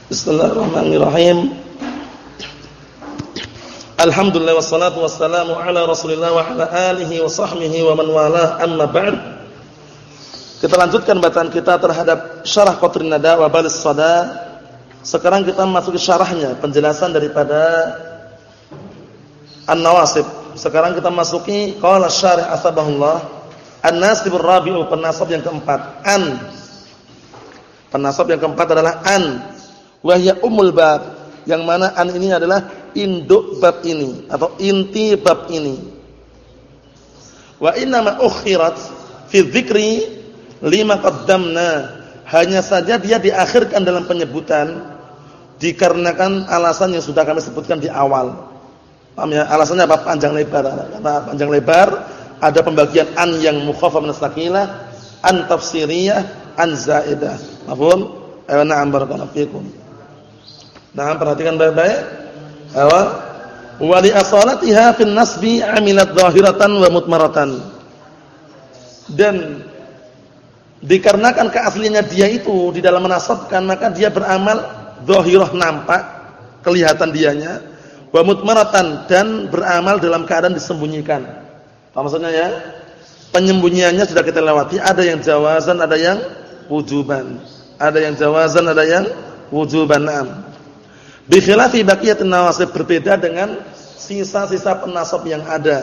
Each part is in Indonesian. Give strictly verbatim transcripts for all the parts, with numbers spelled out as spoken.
Bismillahirrahmanirrahim. Alhamdulillah wassalatu wassalamu ala Rasulillah wa ala alihi wa sahbihi wa man walah, amma ba'd. Kita lanjutkan bacaan kita terhadap Syarah Qatrin Nada wa Balis Sada. Sekarang kita masuk ke syarahnya, penjelasan daripada An-Nawasib. Sekarang kita masuki qala syarih asbahullah An-Nasibur Rabi'u, penasab yang keempat. An. Penasab yang keempat adalah an. Wahya umul bab, yang mana an ini adalah induk bab ini atau inti bab ini. Wa inna ma ukhirat fi dzikri lima qaddamna, hanya saja dia diakhirkan dalam penyebutan dikarenakan alasan yang sudah kami sebutkan di awal. Paham ya? Alasannya apa? Panjang lebar. Karena panjang lebar ada pembagian an yang mukhaffaf min as-saqilah, an tafsiriyah, an zaidah. Mafhum? Ayo na'am barakallahu fikum. Nah, perhatikan baik-baik. Apa? Wa li asalatiha fil nasbi amilat zahiratan wa mutmaratan. Dan dikarenakan keasliannya dia itu di dalam menasabkan, maka dia beramal zahirah, nampak, kelihatan dianya, wa mutmaratan, dan beramal dalam keadaan disembunyikan. Apa maksudnya ya? Penyembunyiannya sudah kita lewati, ada yang jawazan, ada yang wujuban. Ada yang jawazan, ada yang wujuban. Naam. Bi khilafi baqiyatin nawasib, berbeda dengan sisa-sisa penasab yang ada.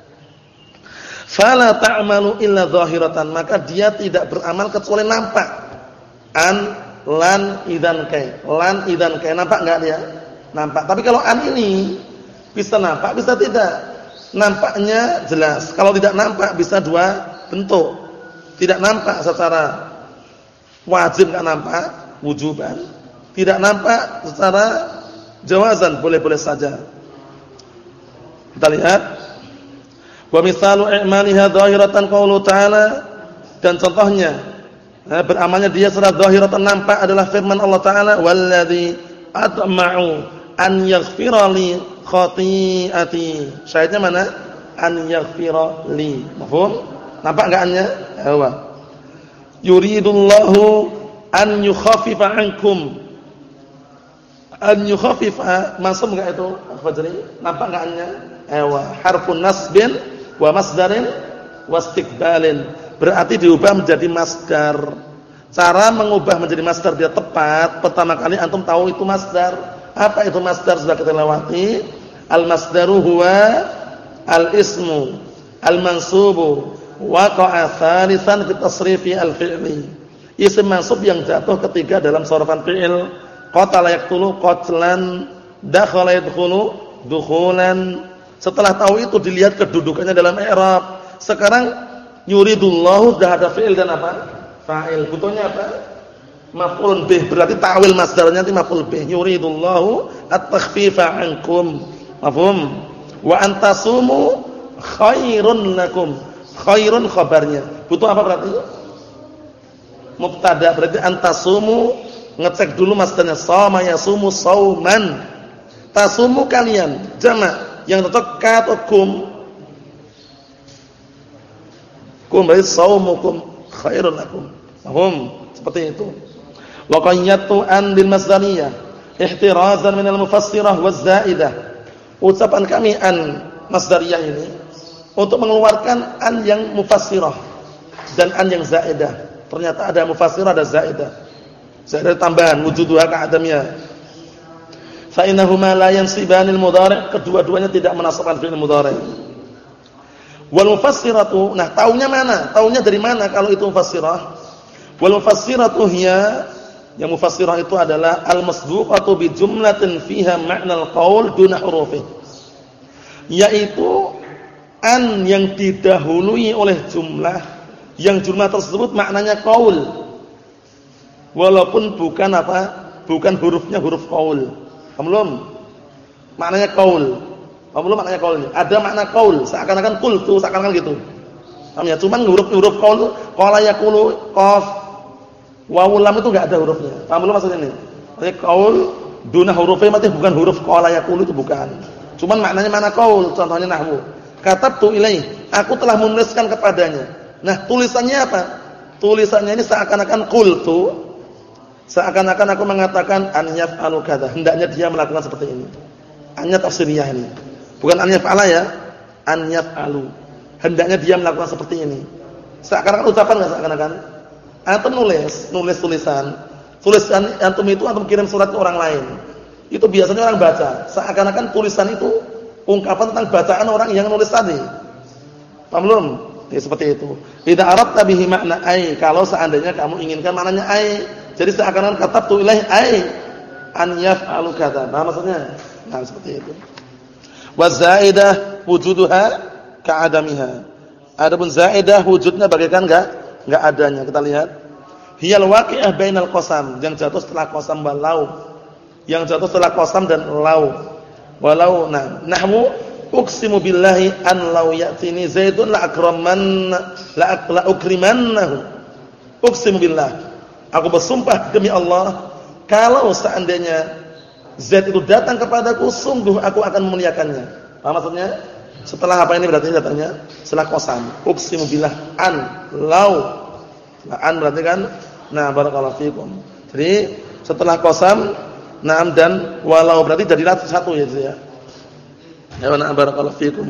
Fala ta'malu illa zahiratan, maka dia tidak beramal kecuali nampak. An, lan, idzan kai. Lan, idzan kai, nampak enggak dia? Nampak. Tapi kalau an ini bisa nampak, bisa tidak. Nampaknya jelas. Kalau tidak nampak bisa dua bentuk. Tidak nampak secara wajib, enggak nampak wujuban. Tidak nampak secara jawazan, boleh-boleh saja. Kita lihat. Wa misalu i'maliha zahiratan qaulu ta'ala, dan contohnya nah, beramalnya dia secara zahiratan nampak adalah firman Allah Ta'ala, walladzi atma'u an yaghfira li khati'ati. Syahidnya mana? An yaghfira li. Mafhum? Nampak enggak annya? Ayo. Yuridullahu an yukhaffifa 'ankum. An yukhaffifa mansub enggak itu? Fajri. Nampak enggak annya? Ayo. Harfun nasbin wa masdarin wastiqbalin. Berarti diubah menjadi masdar. Cara mengubah menjadi masdar dia tepat. Pertama kali antum tahu itu masdar. Apa itu masdar? Sudah kita lewati. Al-masdaru huwa al-ismu al-mansubu waqa'a tsalitsan fi tasrifi al-fi'li. Isim mansub yang jatuh ketiga dalam soropan fi'il. Qatala yaqtulu qatlan, dakhala yadkhulu dukhulan. Setelah tahu itu dilihat kedudukannya dalam i'rab. Sekarang yuridullahu sudah ada fi'il dan apa? Fa'il. Butuhnya apa? Maf'ulun bih. Berarti ta'wil masdarnya nanti maf'ul bih. Yuridullahu at-takhfifa 'ankum. Mafhum? Wa antasumu khairun lakum. Khairun khabarnya. Butuh apa berarti? Mubtada. Berarti antasumu, ngecek dulu masdarnya. Shama yasumu sauman. Tasumu kalian. Jamak. Yang cocok katakum. Kum berarti saumukum khairun lakum. Mafhum? Seperti itu. Wa qayyatu an bil masdariyah ihtirazan min al mufassirah waz zaidah. Ucapan kami an masdariyah ini untuk mengeluarkan an yang mufassirah dan an yang zaidah. Ternyata ada mufassirah, ada zaidah. Zaidah tambahan wujuduha ka'adamiyah. Fa innahuma la yansibanil mudhari', kedua-duanya tidak menasabkan fi'il mudhari'. Wal mufassiratu, nah taunya mana? Taunya dari mana kalau itu mufassirah? Wal mufassiratu hiya, yang mufassirah itu adalah al-masbuqatu bi jumlatin fiha ma'nal qaul duna hurufi. Yaitu an yang didahului oleh jumlah yang jumlah tersebut maknanya qaul. Walaupun bukan apa? Bukan hurufnya huruf qaul. Belum. Maknanya qaul. Belum maknanya qaul. Ada makna qaul, seakan-akan qultu, seakan-akan gitu. Paham ya? Cuman huruf-huruf qaul, qala yaqulu, qaf, wawu lam itu enggak ada hurufnya. Paham belum maksudnya ini? Maksudnya qaul duna hurufnya mati bukan huruf qala yaqulu itu bukan. Cuman maknanya mana qaul, contohnya nahwu. Katabtu ilaih, aku telah menuliskan kepadanya. Nah, tulisannya apa? Tulisannya ini seakan-akan qultu, Seakan-akan aku mengatakan an yaf'alu kadza, hendaknya dia melakukan seperti ini. An-nya tafsiriyah ini. Bukan an yaf'ala ya, an yaf'alu. Hendaknya dia melakukan seperti ini. Seakan-akan ucapan enggak seakan-akan? Antum nulis, nulis tulisan. Tulisan antum itu antum kirim surat ke orang lain. Itu biasanya orang baca. Seakan-akan tulisan itu ungkapan tentang bacaan orang yang nulis tadi. Paham belum? Ya, seperti itu. Idza aradta bihi makna ai, kalau seandainya kamu inginkan maknanya ai. Jadi seakan-akan katabtu ilaihi ai an yaf'alu kadza. Nah, maksudnya nah seperti itu. Wa zaidah wujuduha ka'adamiha. Adapun zaidah wujudnya bagaikan enggak enggak adanya. Kita lihat. Hiyal waqi'ah bainal qasam, yang jatuh setelah qasam wal lau. Yang jatuh setelah qasam dan lau. Walau nah nahmu uqsimu billahi an law ya'tini zaidun la akraman la la ukrimannahu. Uqsimu billah. Aku bersumpah demi Allah, kalau seandainya Zaid itu datang kepadaku, sungguh aku akan memuliakannya. Apa maksudnya? Setelah apa ini berarti datangnya? Setelah qasam. Uqsimu billah an law. Nah, an berarti kan nah barakallahu fikum. Jadi setelah qasam na'am dan walau berarti jadi satu ya itu ya. Ya wa barakallahu fikum.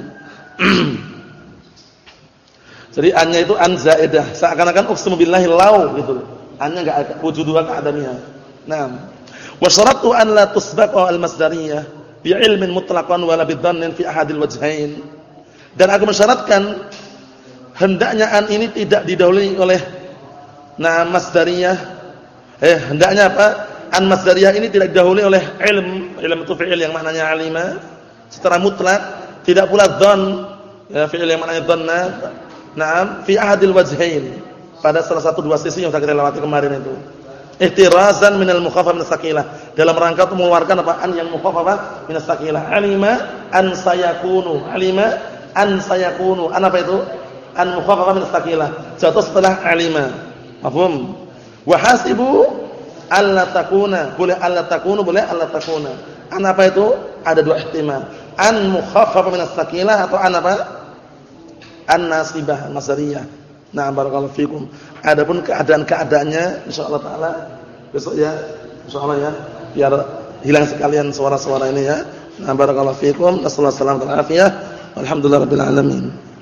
Jadi annya itu an zaidah, seakan-akan uqsimu billahi law gitu. Annya enggak ada wujuduha ka'adamiha. Naam. Wa syarattu an la tusbaqa al-masdariyah bi ilmin mutlaqan wa la bi dhannin fi ahadil wajhain. Dan aku mensyaratkan hendaknya an ini tidak didahului oleh nah masdariyah. Eh hendaknya apa? An masdariyah ini tidak didahului oleh ilm, ilm itu fi'il yang maknanya alima secara mutlak, tidak pula dhann, ya fi'il yang maknanya dhanna. Naam, fi ahadil wajhain, pada salah satu dua sisi yang sudah kita lewati kemarin itu. Ihtirazan minal mukhaffaf minas saqilah, dalam rangka untuk mengeluarkan apa? An yang mukhaffafah minas saqilah. Alima an sayakunu, alima an sayakunu. An apa itu? An mukhaffafah minas saqilah, jatuh setelah alima. Mafhum? Wa hasibu alla takuna, boleh alla takunu, boleh alla takuna. An apa itu? Ada dua ihtimal. An mukhaffafah minas saqilah atau an apa? An nasibah masdariyah. Nah, barakallahu fikum. Adapun keadaan-keadaannya insyaallah taala besok ya, insyaallah ya, biar hilang sekalian suara-suara ini ya. Nah, barakallahu fikum. Wassallallahu alaihi wasallam. Alhamdulillah rabbil alamin.